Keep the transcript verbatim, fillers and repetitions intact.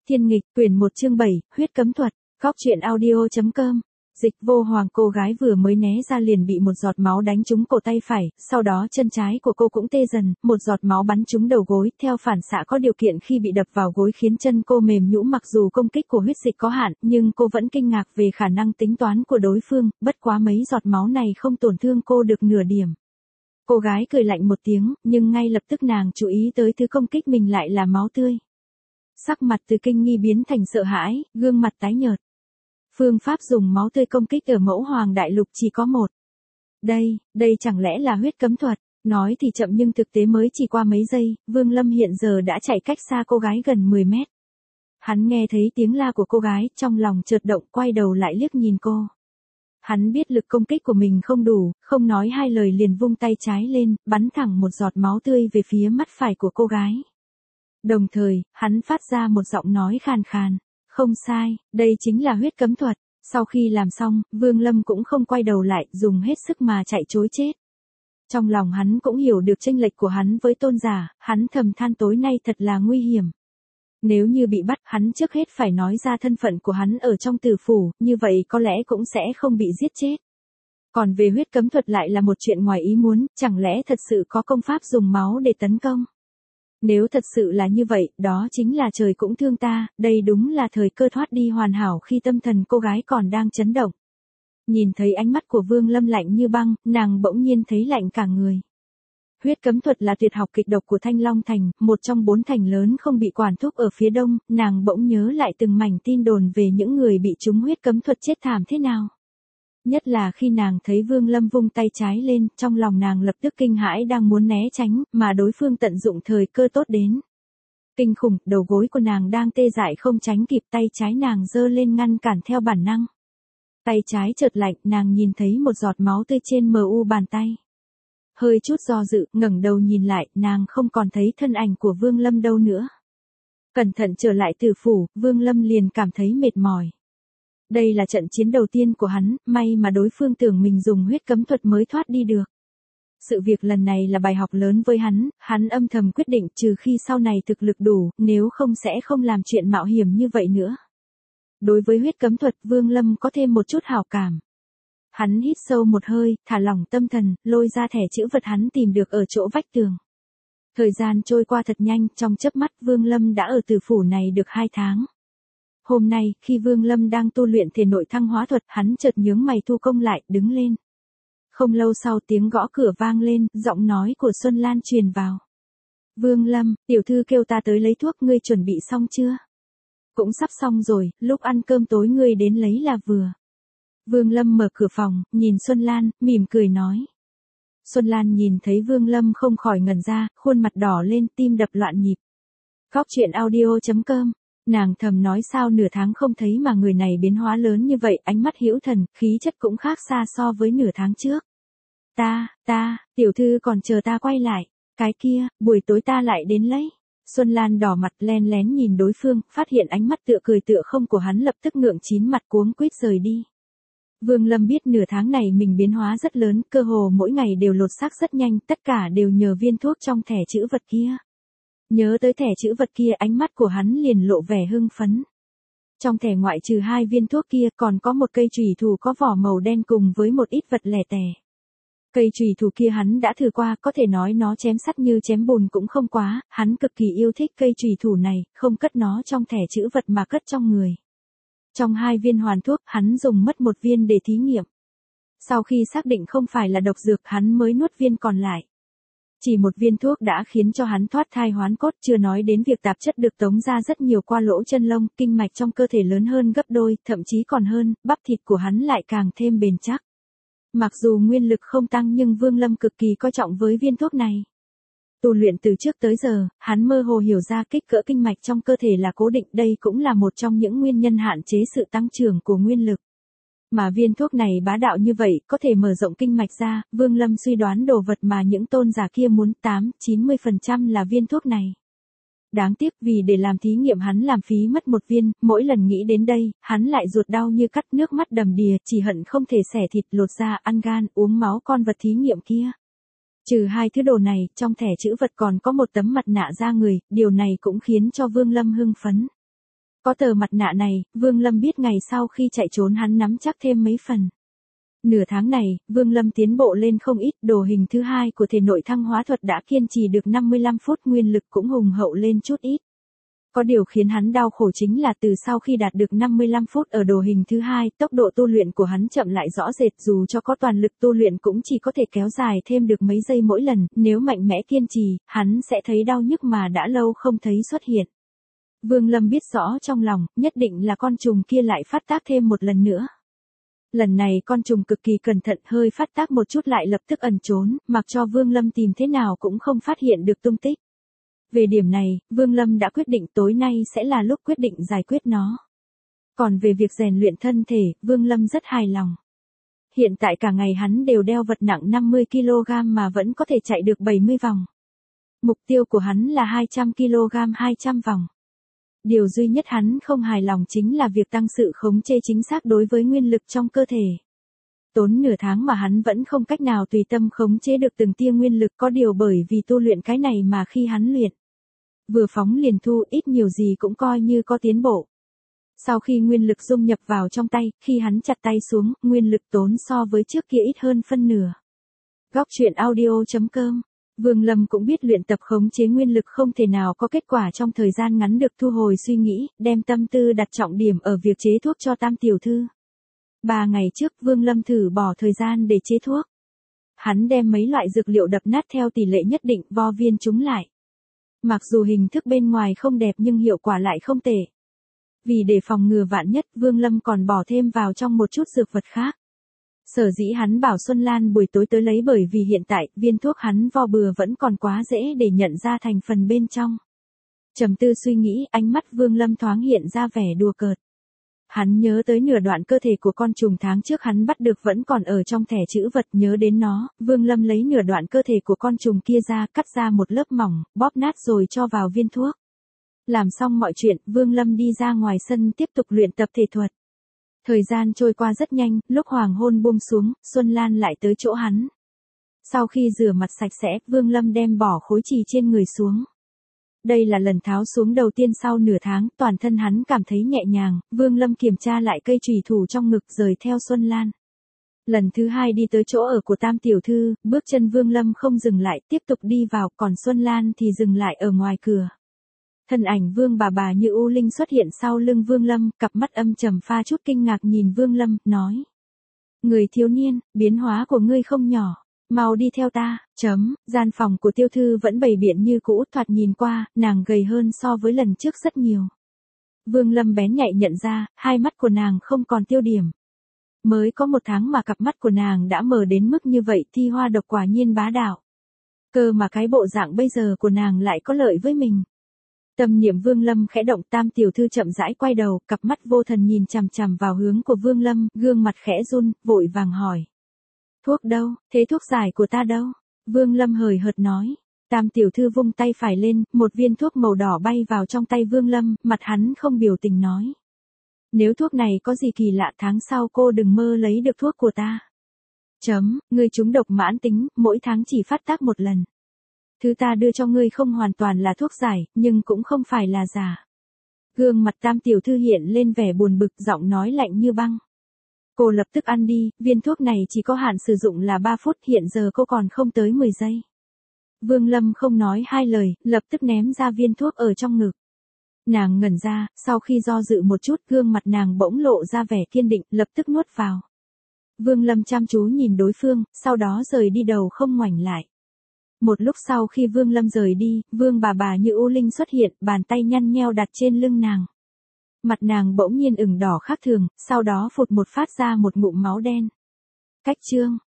Thiên nghịch, quyển một chương bảy, huyết cấm thuật, góc truyện audio chấm com. Dịch Vô Hoàng, cô gái vừa mới né ra liền bị một giọt máu đánh trúng cổ tay phải, sau đó chân trái của cô cũng tê dần, một giọt máu bắn trúng đầu gối, theo phản xạ có điều kiện khi bị đập vào gối khiến chân cô mềm nhũn. Mặc dù công kích của huyết dịch có hạn, nhưng cô vẫn kinh ngạc về khả năng tính toán của đối phương, bất quá mấy giọt máu này không tổn thương cô được nửa điểm. Cô gái cười lạnh một tiếng, nhưng ngay lập tức nàng chú ý tới thứ công kích mình lại là máu tươi. Sắc mặt từ kinh nghi biến thành sợ hãi, gương mặt tái nhợt. Phương pháp dùng máu tươi công kích ở Mẫu Hoàng Đại Lục chỉ có một. Đây, đây chẳng lẽ là huyết cấm thuật? Nói thì chậm nhưng thực tế mới chỉ qua mấy giây, Vương Lâm hiện giờ đã chạy cách xa cô gái gần mười mét. Hắn nghe thấy tiếng la của cô gái, trong lòng chợt động, quay đầu lại liếc nhìn cô. Hắn biết lực công kích của mình không đủ, không nói hai lời liền vung tay trái lên, bắn thẳng một giọt máu tươi về phía mắt phải của cô gái. Đồng thời, hắn phát ra một giọng nói khàn khàn. Không sai, đây chính là huyết cấm thuật. Sau khi làm xong, Vương Lâm cũng không quay đầu lại, dùng hết sức mà chạy trối chết. Trong lòng hắn cũng hiểu được chênh lệch của hắn với tôn giả, hắn thầm than tối nay thật là nguy hiểm. Nếu như bị bắt, hắn trước hết phải nói ra thân phận của hắn ở trong tử phủ, như vậy có lẽ cũng sẽ không bị giết chết. Còn về huyết cấm thuật lại là một chuyện ngoài ý muốn, chẳng lẽ thật sự có công pháp dùng máu để tấn công? Nếu thật sự là như vậy, đó chính là trời cũng thương ta, đây đúng là thời cơ thoát đi hoàn hảo khi tâm thần cô gái còn đang chấn động. Nhìn thấy ánh mắt của Vương Lâm lạnh như băng, nàng bỗng nhiên thấy lạnh cả người. Huyết cấm thuật là tuyệt học kịch độc của Thanh Long Thành, một trong bốn thành lớn không bị quản thúc ở phía đông, nàng bỗng nhớ lại từng mảnh tin đồn về những người bị trúng huyết cấm thuật chết thảm thế nào. Nhất là khi nàng thấy Vương Lâm vung tay trái lên, trong lòng nàng lập tức kinh hãi đang muốn né tránh, mà đối phương tận dụng thời cơ tốt đến. Kinh khủng, đầu gối của nàng đang tê dại không tránh kịp, tay trái nàng giơ lên ngăn cản theo bản năng. Tay trái chợt lạnh, nàng nhìn thấy một giọt máu tươi trên mờ u bàn tay. Hơi chút do dự, ngẩng đầu nhìn lại, nàng không còn thấy thân ảnh của Vương Lâm đâu nữa. Cẩn thận trở lại tử phủ, Vương Lâm liền cảm thấy mệt mỏi. Đây là trận chiến đầu tiên của hắn, may mà đối phương tưởng mình dùng huyết cấm thuật mới thoát đi được. Sự việc lần này là bài học lớn với hắn, hắn âm thầm quyết định trừ khi sau này thực lực đủ, nếu không sẽ không làm chuyện mạo hiểm như vậy nữa. Đối với huyết cấm thuật, Vương Lâm có thêm một chút hảo cảm. Hắn hít sâu một hơi, thả lỏng tâm thần, lôi ra thẻ chữ vật hắn tìm được ở chỗ vách tường. Thời gian trôi qua thật nhanh, trong chớp mắt Vương Lâm đã ở tử phủ này được hai tháng. Hôm nay, khi Vương Lâm đang tu luyện thể nội thăng hóa thuật, hắn chợt nhướng mày thu công lại, đứng lên. Không lâu sau tiếng gõ cửa vang lên, giọng nói của Xuân Lan truyền vào. Vương Lâm, tiểu thư kêu ta tới lấy thuốc, ngươi chuẩn bị xong chưa? Cũng sắp xong rồi, lúc ăn cơm tối ngươi đến lấy là vừa. Vương Lâm mở cửa phòng, nhìn Xuân Lan, mỉm cười nói. Xuân Lan nhìn thấy Vương Lâm không khỏi ngẩn ra, khuôn mặt đỏ lên, tim đập loạn nhịp. Góc truyện audio chấm com. Nàng thầm nói sao nửa tháng không thấy mà người này biến hóa lớn như vậy, ánh mắt hữu thần, khí chất cũng khác xa so với nửa tháng trước. Ta, ta, tiểu thư còn chờ ta quay lại, cái kia, buổi tối ta lại đến lấy. Xuân Lan đỏ mặt len lén nhìn đối phương, phát hiện ánh mắt tựa cười tựa không của hắn lập tức ngượng chín mặt cuống quýt rời đi. Vương Lâm biết nửa tháng này mình biến hóa rất lớn, cơ hồ mỗi ngày đều lột xác rất nhanh, tất cả đều nhờ viên thuốc trong thẻ chữ vật kia. Nhớ tới thẻ chữ vật kia, ánh mắt của hắn liền lộ vẻ hưng phấn. Trong thẻ ngoại trừ hai viên thuốc kia còn có một cây chùy thủ có vỏ màu đen cùng với một ít vật lẻ tẻ. Cây chùy thủ kia hắn đã thử qua, có thể nói nó chém sắt như chém bùn cũng không quá, hắn cực kỳ yêu thích cây chùy thủ này, không cất nó trong thẻ chữ vật mà cất trong người. Trong hai viên hoàn thuốc, hắn dùng mất một viên để thí nghiệm. Sau khi xác định không phải là độc dược, hắn mới nuốt viên còn lại. Chỉ một viên thuốc đã khiến cho hắn thoát thai hoán cốt, chưa nói đến việc tạp chất được tống ra rất nhiều qua lỗ chân lông, kinh mạch trong cơ thể lớn hơn gấp đôi, thậm chí còn hơn, bắp thịt của hắn lại càng thêm bền chắc. Mặc dù nguyên lực không tăng nhưng Vương Lâm cực kỳ coi trọng với viên thuốc này. Tu luyện từ trước tới giờ, hắn mơ hồ hiểu ra kích cỡ kinh mạch trong cơ thể là cố định, đây cũng là một trong những nguyên nhân hạn chế sự tăng trưởng của nguyên lực. Mà viên thuốc này bá đạo như vậy, có thể mở rộng kinh mạch ra, Vương Lâm suy đoán đồ vật mà những tôn giả kia muốn tám, chín mươi phần trăm là viên thuốc này. Đáng tiếc vì để làm thí nghiệm hắn làm phí mất một viên, mỗi lần nghĩ đến đây, hắn lại ruột đau như cắt, nước mắt đầm đìa, chỉ hận không thể xẻ thịt lột da, ăn gan, uống máu con vật thí nghiệm kia. Trừ hai thứ đồ này, trong thẻ chữ vật còn có một tấm mặt nạ da người, điều này cũng khiến cho Vương Lâm hưng phấn. Có tờ mặt nạ này, Vương Lâm biết ngày sau khi chạy trốn hắn nắm chắc thêm mấy phần. Nửa tháng này, Vương Lâm tiến bộ lên không ít, đồ hình thứ hai của thể nội thăng hóa thuật đã kiên trì được năm mươi lăm phút, nguyên lực cũng hùng hậu lên chút ít. Có điều khiến hắn đau khổ chính là từ sau khi đạt được năm mươi lăm phút ở đồ hình thứ hai, tốc độ tu luyện của hắn chậm lại rõ rệt, dù cho có toàn lực tu luyện cũng chỉ có thể kéo dài thêm được mấy giây mỗi lần, nếu mạnh mẽ kiên trì, hắn sẽ thấy đau nhức mà đã lâu không thấy xuất hiện. Vương Lâm biết rõ trong lòng, nhất định là con trùng kia lại phát tác thêm một lần nữa. Lần này con trùng cực kỳ cẩn thận, hơi phát tác một chút lại lập tức ẩn trốn, mặc cho Vương Lâm tìm thế nào cũng không phát hiện được tung tích. Về điểm này, Vương Lâm đã quyết định tối nay sẽ là lúc quyết định giải quyết nó. Còn về việc rèn luyện thân thể, Vương Lâm rất hài lòng. Hiện tại cả ngày hắn đều đeo vật nặng năm mươi ki lô gam mà vẫn có thể chạy được bảy mươi vòng. Mục tiêu của hắn là hai trăm ki lô gam hai trăm vòng. Điều duy nhất hắn không hài lòng chính là việc tăng sự khống chế chính xác đối với nguyên lực trong cơ thể. Tốn nửa tháng mà hắn vẫn không cách nào tùy tâm khống chế được từng tia nguyên lực, có điều bởi vì tu luyện cái này mà khi hắn luyện, vừa phóng liền thu, ít nhiều gì cũng coi như có tiến bộ. Sau khi nguyên lực dung nhập vào trong tay, khi hắn chặt tay xuống, nguyên lực tốn so với trước kia ít hơn phân nửa. Góc truyện audio chấm com. Vương Lâm cũng biết luyện tập khống chế nguyên lực không thể nào có kết quả trong thời gian ngắn được, thu hồi suy nghĩ, đem tâm tư đặt trọng điểm ở việc chế thuốc cho Tam tiểu thư. Ba ngày trước Vương Lâm thử bỏ thời gian để chế thuốc. Hắn đem mấy loại dược liệu đập nát theo tỷ lệ nhất định, vo viên chúng lại. Mặc dù hình thức bên ngoài không đẹp nhưng hiệu quả lại không tệ. Vì để phòng ngừa vạn nhất, Vương Lâm còn bỏ thêm vào trong một chút dược vật khác. Sở dĩ hắn bảo Xuân Lan buổi tối tới lấy, bởi vì hiện tại, viên thuốc hắn vo bừa vẫn còn quá dễ để nhận ra thành phần bên trong. Trầm tư suy nghĩ, ánh mắt Vương Lâm thoáng hiện ra vẻ đùa cợt. Hắn nhớ tới nửa đoạn cơ thể của con trùng tháng trước hắn bắt được vẫn còn ở trong thẻ chữ vật, nhớ đến nó, Vương Lâm lấy nửa đoạn cơ thể của con trùng kia ra, cắt ra một lớp mỏng, bóp nát rồi cho vào viên thuốc. Làm xong mọi chuyện, Vương Lâm đi ra ngoài sân tiếp tục luyện tập thể thuật. Thời gian trôi qua rất nhanh, lúc hoàng hôn buông xuống, Xuân Lan lại tới chỗ hắn. Sau khi rửa mặt sạch sẽ, Vương Lâm đem bỏ khối chì trên người xuống. Đây là lần tháo xuống đầu tiên sau nửa tháng, toàn thân hắn cảm thấy nhẹ nhàng, Vương Lâm kiểm tra lại cây chùy thủ trong ngực rời theo Xuân Lan. Lần thứ hai đi tới chỗ ở của Tam tiểu thư, bước chân Vương Lâm không dừng lại, tiếp tục đi vào, còn Xuân Lan thì dừng lại ở ngoài cửa. Thân ảnh Vương bà bà như u linh xuất hiện sau lưng Vương Lâm, cặp mắt âm trầm pha chút kinh ngạc nhìn Vương Lâm, nói. Người thiếu niên, biến hóa của ngươi không nhỏ, mau đi theo ta, chấm, gian phòng của tiểu thư vẫn bày biện như cũ, thoạt nhìn qua, nàng gầy hơn so với lần trước rất nhiều. Vương Lâm bén nhạy nhận ra, hai mắt của nàng không còn tiêu điểm. Mới có một tháng mà cặp mắt của nàng đã mở đến mức như vậy, thi hoa độc quả nhiên bá đạo. Cơ mà cái bộ dạng bây giờ của nàng lại có lợi với mình. Tâm niệm Vương Lâm khẽ động, Tam tiểu thư chậm rãi quay đầu, cặp mắt vô thần nhìn chằm chằm vào hướng của Vương Lâm, gương mặt khẽ run, vội vàng hỏi. Thuốc đâu, thế thuốc giải của ta đâu? Vương Lâm hời hợt nói. Tam tiểu thư vung tay phải lên, một viên thuốc màu đỏ bay vào trong tay Vương Lâm, mặt hắn không biểu tình nói. Nếu thuốc này có gì kỳ lạ, tháng sau cô đừng mơ lấy được thuốc của ta. Chấm, ngươi trúng độc mãn tính, mỗi tháng chỉ phát tác một lần. Thứ ta đưa cho ngươi không hoàn toàn là thuốc giải, nhưng cũng không phải là giả. Gương mặt Tam tiểu thư hiện lên vẻ buồn bực, giọng nói lạnh như băng. Cô lập tức ăn đi, viên thuốc này chỉ có hạn sử dụng là ba phút, hiện giờ cô còn không tới mười giây. Vương Lâm không nói hai lời, lập tức ném ra viên thuốc ở trong ngực. Nàng ngẩn ra, sau khi do dự một chút, gương mặt nàng bỗng lộ ra vẻ kiên định, lập tức nuốt vào. Vương Lâm chăm chú nhìn đối phương, sau đó rời đi đầu không ngoảnh lại. Một lúc sau khi Vương Lâm rời đi, Vương bà bà như u linh xuất hiện, bàn tay nhăn nheo đặt trên lưng nàng. Mặt nàng bỗng nhiên ửng đỏ khác thường, sau đó phụt một phát ra một ngụm máu đen. Cách chương